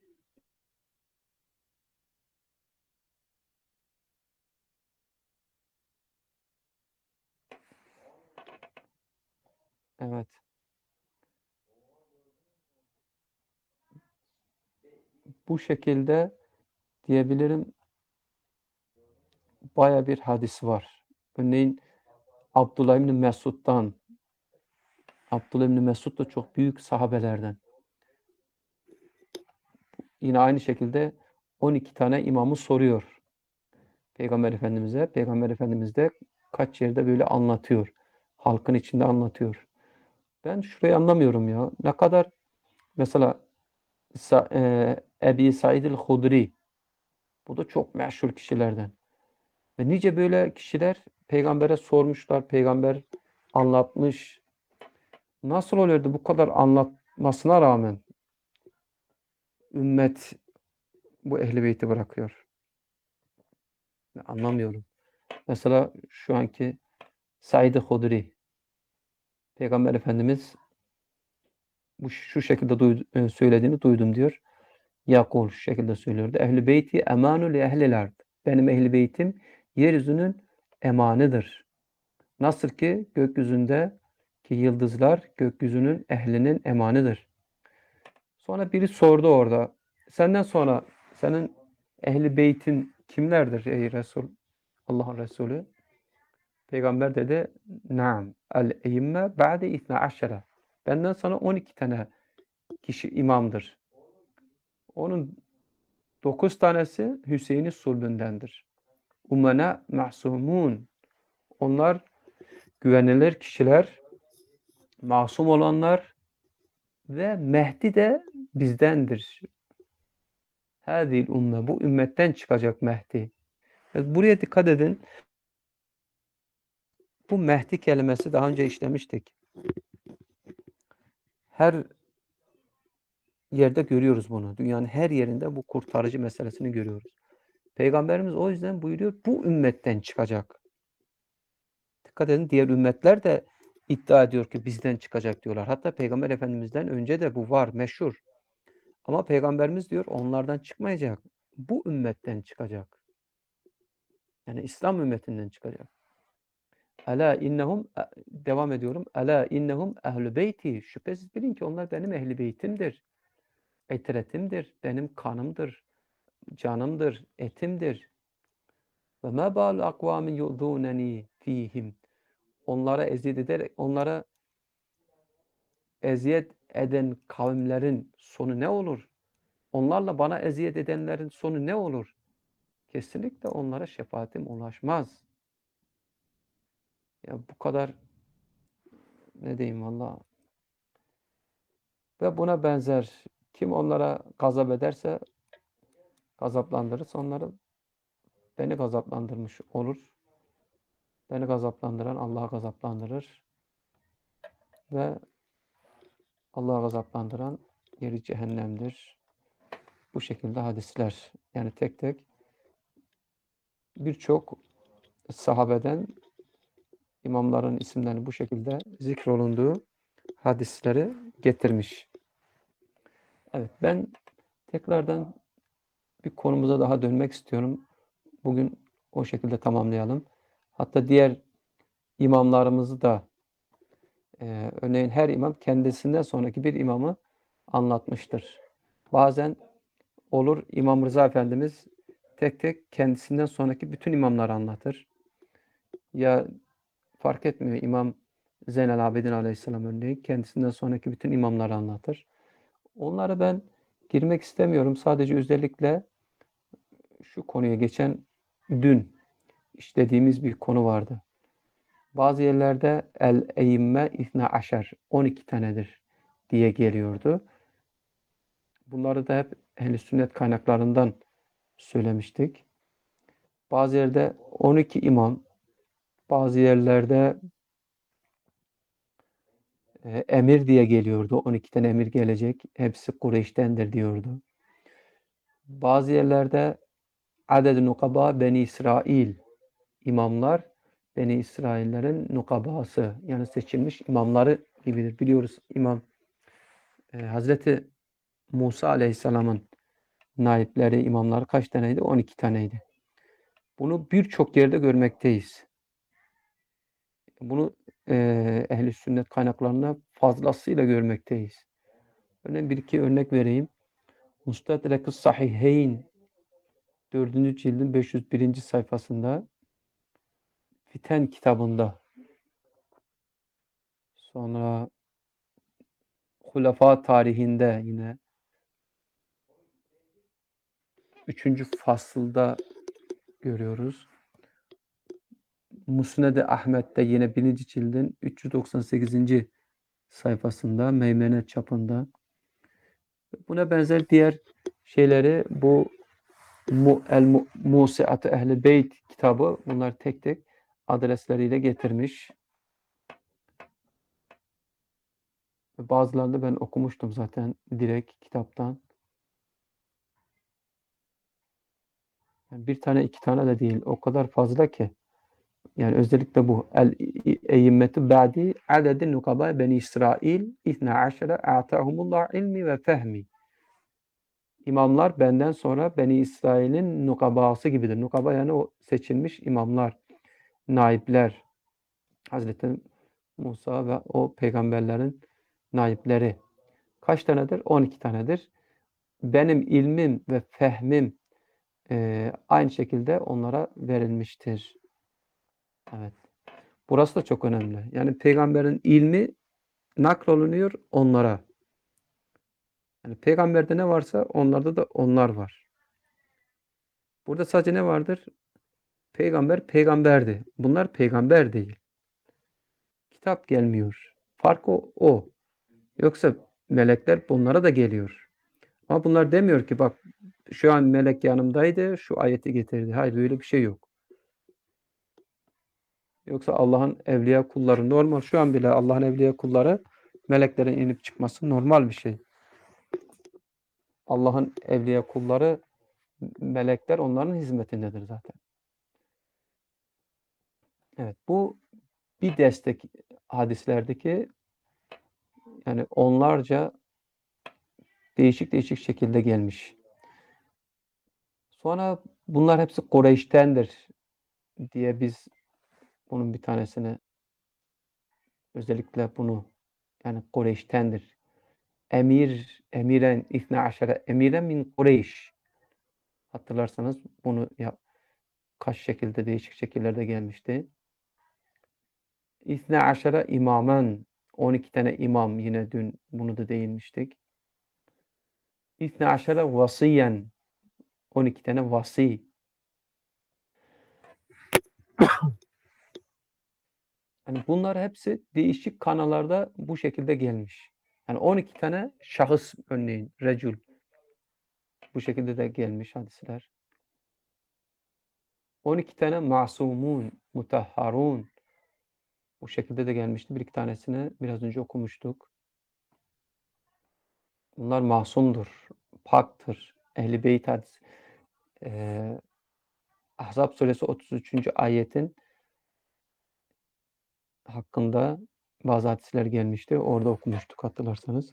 Evet. Bu şekilde diyebilirim baya bir hadis var. Örneğin Abdullah İbni Mesud'dan. Abdullah İbni Mesud da çok büyük sahabelerden. Yine aynı şekilde on iki tane imamı soruyor Peygamber Efendimiz'e. Peygamber Efendimiz de kaç yerde böyle anlatıyor. Halkın içinde anlatıyor. Ben şurayı anlamıyorum ya. Ne kadar mesela Sa e, Ebi Said el-Hudri, bu da çok meşhur kişilerden. Ve nice böyle kişiler peygambere sormuşlar, peygamber anlatmış. Nasıl oluyordu bu kadar anlatmasına rağmen ümmet bu Ehl-i Beyt'i bırakıyor? Anlamıyorum. Mesela şu anki Said-i Hudri, Peygamber Efendimiz bu şu şekilde duydu, söylediğini duydum diyor. Yakul şu şekilde söylüyordu. Ehl-i Beyti emanu li ehlil ard. Benim Ehl-i Beytim yeryüzünün emanıdır. Nasıl ki gökyüzünde ki yıldızlar gökyüzünün ehlinin emanıdır. Sonra biri sordu orada. Senden sonra senin Ehl-i Beytin kimlerdir ey Resul? Allah'ın Resulü. Peygamber dedi, "Naam, el-eyyimme ba'de itna aşere." Benden sonra on iki tane kişi imamdır. Onun dokuz tanesi Hüseyin'i sulbündendir. Umena ma'sumun. Onlar güvenilir kişiler, masum olanlar ve Mehdi de bizdendir. Hâzihil ümme. Bu ümmetten çıkacak Mehdi. Buraya dikkat edin. Bu Mehdi kelimesi daha önce işlemiştik. Her yerde görüyoruz bunu. Dünyanın her yerinde bu kurtarıcı meselesini görüyoruz. Peygamberimiz o yüzden buyuruyor, bu ümmetten çıkacak. Dikkat edin, diğer ümmetler de iddia ediyor ki bizden çıkacak diyorlar. Hatta Peygamber Efendimiz'den önce de bu var, meşhur. Ama Peygamberimiz diyor onlardan çıkmayacak. Bu ümmetten çıkacak. Yani İslam ümmetinden çıkacak. Ela innehum devam ediyorum. Ela innehum ehl-i beyti. Şüphesiz bilin ki onlar benim ehli beytimdir. Etretimdir. Benim kanımdır. Canımdır. Etimdir. Ve ma balu akvamin yu'zuneni fihim. Onlara eziyet ederek onlara eziyet eden kavimlerin sonu ne olur? Onlarla bana eziyet edenlerin sonu ne olur? Kesinlikle onlara şefaatim ulaşmaz. Ya bu kadar ne diyeyim valla. Ve buna benzer kim onlara gazap ederse gazaplandırırsa onları beni gazaplandırmış olur. Beni gazaplandıran Allah'a gazaplandırır. Ve Allah'a gazaplandıran yeri cehennemdir. Bu şekilde hadisler. Yani tek tek birçok sahabeden imamların isimlerini bu şekilde zikrolunduğu hadisleri getirmiş. Evet, ben tekrardan bir konumuza daha dönmek istiyorum. Bugün o şekilde tamamlayalım. Hatta diğer imamlarımızı da e, örneğin her imam kendisinden sonraki bir imamı anlatmıştır. Bazen olur İmam Rıza Efendimiz tek tek kendisinden sonraki bütün imamları anlatır. Ya fark etmiyor İmam Zeynel Abidin Aleyhisselam örneğin kendisinden sonraki bütün imamları anlatır. Onlara ben girmek istemiyorum. Sadece özellikle şu konuya geçen dün işlediğimiz bir konu vardı. Bazı yerlerde el-eyyimme isna aşer on iki tanedir diye geliyordu. Bunları da hep ehl-i sünnet kaynaklarından söylemiştik. Bazı yerde on iki imam, bazı yerlerde e, emir diye geliyordu. on iki tane emir gelecek. Hepsi Kureyş'tendir diyordu. Bazı yerlerde aded-i nukaba Beni İsrail imamlar Beni İsraillerin nukabası yani seçilmiş imamları gibidir. Biliyoruz İmam e, Hazreti Musa Aleyhisselam'ın naipleri, imamları kaç taneydi? on iki taneydi. Bunu birçok yerde görmekteyiz. Bunu e, ehl-i sünnet kaynaklarında fazlasıyla görmekteyiz. Örneğin bir iki örnek vereyim. Mustadrak-ı Sahiheyn dördüncü cildin beş yüz birinci sayfasında Fiten kitabında sonra Hulefâ tarihinde yine üçüncü fasılda görüyoruz. Musned-i Ahmet'te yine birinci cildin üç yüz doksan sekizinci sayfasında Meymenet çapında. Buna benzer diğer şeyleri bu Mu, El Musiat-ı Ehl-i Beyt kitabı bunlar tek tek adresleriyle getirmiş. Bazılarını ben okumuştum zaten direkt kitaptan. Yani bir tane iki tane de değil. O kadar fazla ki. Yani özellikle bu el-eyyimmetu ba'di adedin nukaba Beni İsrail isna aşere a'tahumullah ilmi ve fehmi. İmamlar benden sonra Beni İsrail'in nukabası gibidir. Nukaba yani o seçilmiş imamlar, naipler. Hazreti Musa ve o peygamberlerin naipleri. Kaç tanedir? on iki tanedir. Benim ilmim ve fehmim e, aynı şekilde onlara verilmiştir. Evet. Burası da çok önemli. Yani peygamberin ilmi naklolunuyor onlara. Yani peygamberde ne varsa onlarda da onlar var. Burada sadece ne vardır? Peygamber peygamberdi. Bunlar peygamber değil. Kitap gelmiyor. Fark o. o. Yoksa melekler bunlara da geliyor. Ama bunlar demiyor ki bak şu an melek yanımdaydı, şu ayeti getirdi. Hayır böyle bir şey yok. Yoksa Allah'ın evliya kulları normal. Şu an bile Allah'ın evliya kulları meleklerin inip çıkması normal bir şey. Allah'ın evliya kulları melekler onların hizmetindedir zaten. Evet bu bir destek hadislerdeki yani onlarca değişik değişik şekilde gelmiş. Sonra bunlar hepsi Kureyş'tendir diye biz bunun bir tanesini özellikle bunu yani Kureyş'tendir. Emir, emiren İthna aşere emiren min Kureyş. Hatırlarsanız bunu ya, kaç şekilde değişik şekillerde gelmişti. İthna aşere imamen on iki tane imam yine dün bunu da değinmiştik. İthna aşere vasiyen on iki tane vasi. Yani bunlar hepsi değişik kanallarda bu şekilde gelmiş. Yani on iki tane şahıs örneğin recul bu şekilde de gelmiş hadisler. on iki tane masumun, mutahharun bu şekilde de gelmişti. Bir iki tanesini biraz önce okumuştuk. Bunlar masumdur, paktır. Ehl-i Beyt hadisi. Ee, Ahzab suresi otuz üçüncü ayetin hakkında bazı hadisler gelmişti. Orada okumuştuk hatırlarsanız.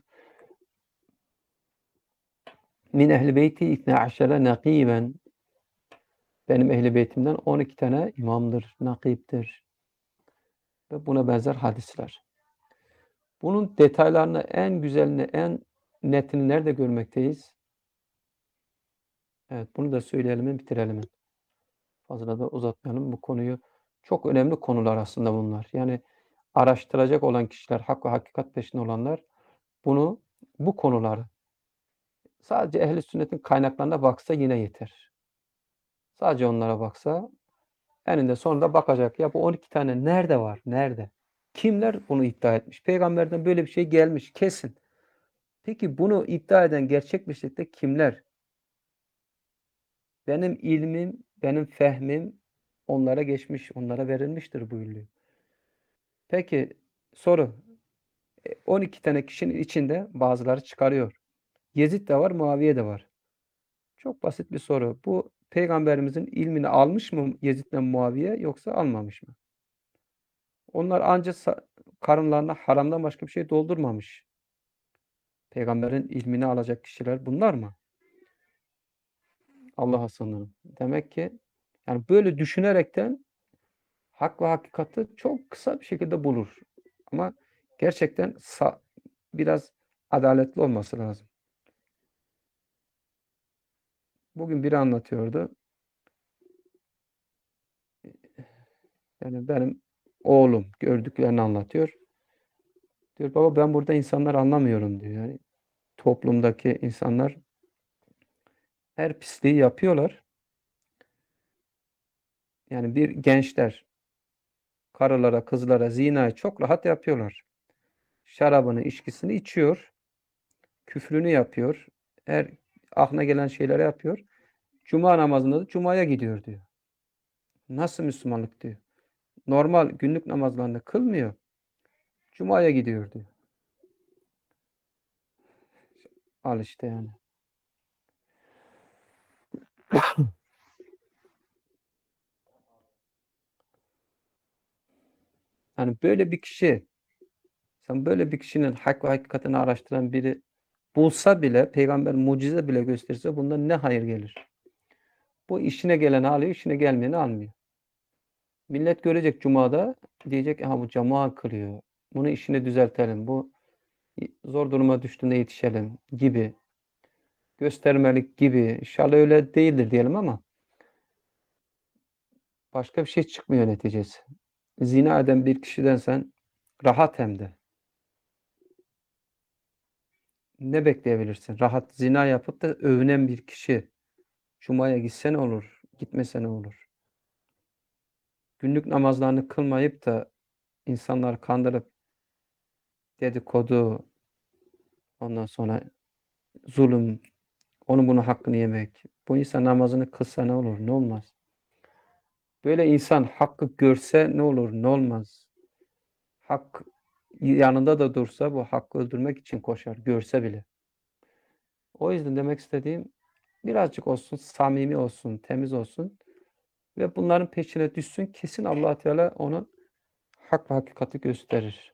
Min ehl-i beyti itne aşere nakiben. Benim ehl-i beytimden on iki tane imamdır, nakiptir. Ve buna benzer hadisler. Bunun detaylarını en güzelini, en netini nerede görmekteyiz? Evet, bunu da söyleyelim, bitirelim. Fazla da uzatmayalım bu konuyu. Çok önemli konular aslında bunlar. Yani araştıracak olan kişiler, hak ve hakikat peşinde olanlar bunu, bu konuları sadece ehl-i sünnetin kaynaklarına baksa yine yeter. Sadece onlara baksa eninde sonunda bakacak. Ya bu on iki tane nerede var? Nerede? Kimler bunu iddia etmiş? Peygamberden böyle bir şey gelmiş kesin. Peki bunu iddia eden gerçek meslekte kimler? Benim ilmim, benim fehmim onlara geçmiş, onlara verilmiştir buyuruyor. Peki soru. on iki tane kişinin içinde bazıları çıkarıyor. Yezid de var, Muaviye de var. Çok basit bir soru. Bu peygamberimizin ilmini almış mı Yezid'le Muaviye yoksa almamış mı? Onlar ancak karınlarına haramdan başka bir şey doldurmamış. Peygamberin ilmini alacak kişiler bunlar mı? Allah'a sığınırım. Demek ki yani böyle düşünerekten hak ve hakikati çok kısa bir şekilde bulur. Ama gerçekten biraz adaletli olması lazım. Bugün biri anlatıyordu. Yani benim oğlum gördüklerini anlatıyor. Diyor baba ben burada insanları anlamıyorum diyor. Yani toplumdaki insanlar her pisliği yapıyorlar. Yani bir gençler karılara, kızlara zinayı çok rahat yapıyorlar. Şarabını, içkisini içiyor. Küfrünü yapıyor. Her aklına gelen şeyleri yapıyor. Cuma namazında da Cuma'ya gidiyor diyor. Nasıl Müslümanlık diyor. Normal günlük namazlarını kılmıyor. Cuma'ya gidiyor diyor. Al işte yani. Yani böyle bir kişi, sen böyle bir kişinin hak ve hakikatini araştıran biri bulsa bile, peygamber mucize bile gösterse bundan ne hayır gelir? Bu işine geleni alıyor, işine gelmeyeni almıyor. Millet görecek Cuma'da, diyecek ha bu cuma kılıyor. Bunu işini düzeltelim. Bu zor duruma düştüğünde yetişelim gibi. Göstermelik gibi. İnşallah öyle değildir diyelim ama başka bir şey çıkmıyor neticesi. Zina eden bir kişiden sen rahat hem de. Ne bekleyebilirsin? Rahat zina yapıp da övünen bir kişi Cuma'ya gitse ne olur? Gitmese ne olur? Günlük namazlarını kılmayıp da insanları kandırıp dedikodu, ondan sonra zulüm, onun bunun hakkını yemek. Bu insan namazını kılsa ne olur? Ne olmaz? Böyle insan hakkı görse ne olur? Ne olmaz? Hak yanında da dursa bu hakkı öldürmek için koşar. Görse bile. O yüzden demek istediğim birazcık olsun, samimi olsun, temiz olsun ve bunların peşine düşsün. Kesin Allah Teala onun hak ve hakikati gösterir.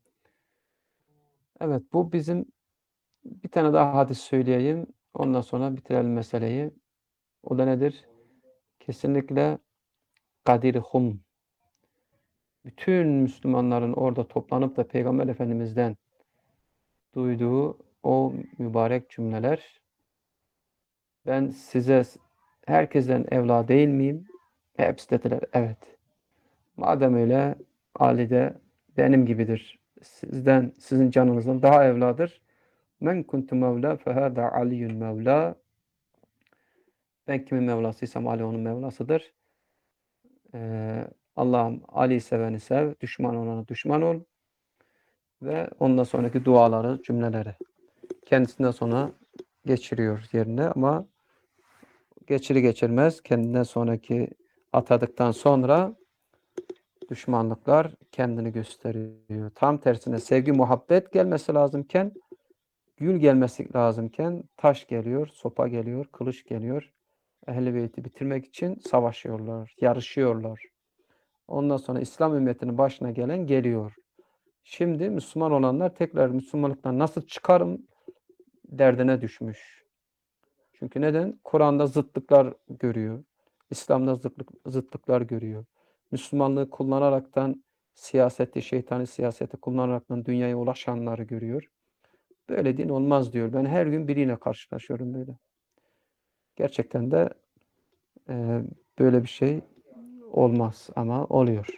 Evet, bu bizim bir tane daha hadis söyleyeyim. Ondan sonra bitirelim meseleyi. O da nedir? Kesinlikle kadirhum. Bütün Müslümanların orada toplanıp da Peygamber Efendimiz'den duyduğu o mübarek cümleler, ben size herkesten evla değil miyim? Hepsi dediler evet. Madem öyle Ali de benim gibidir. Sizden, sizin canınızdan daha evladır. Men kuntu mevla fehâdâ aliyyun mevla. Ben kimin mevlasıysam Ali onun mevlasıdır. Ee, Allah'ım Ali'yi seveni sev, düşman olana düşman ol. Ve ondan sonraki duaları, cümleleri kendisinden sonra geçiriyor yerine ama geçiri geçirmez kendinden sonraki atadıktan sonra düşmanlıklar kendini gösteriyor. Tam tersine sevgi, muhabbet gelmesi lazımken, gül gelmesi lazımken taş geliyor, sopa geliyor, kılıç geliyor. Ehl-i Beyt'i bitirmek için savaşıyorlar, yarışıyorlar. Ondan sonra İslam ümmetinin başına gelen geliyor. Şimdi Müslüman olanlar tekrar Müslümanlıktan nasıl çıkarım derdine düşmüş. Çünkü neden? Kur'an'da zıtlıklar görüyor. İslam'da zıtlık, zıtlıklar görüyor. Müslümanlığı kullanaraktan siyaseti, şeytani siyaseti kullanaraktan dünyaya ulaşanları görüyor. Böyle din olmaz diyor. Ben her gün biriyle karşılaşıyorum böyle. Gerçekten de e, böyle bir şey olmaz ama oluyor.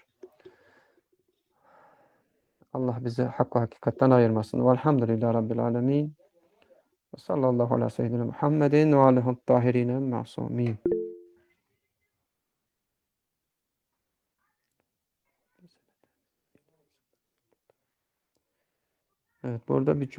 Allah bizi hak ve hakikatten ayırmasın. Velhamdülillahi Rabbil alemin. Ve sallallahu ala seyyidina Muhammedin ve aleyhi tahirine ma'sumin. Evet, burada bir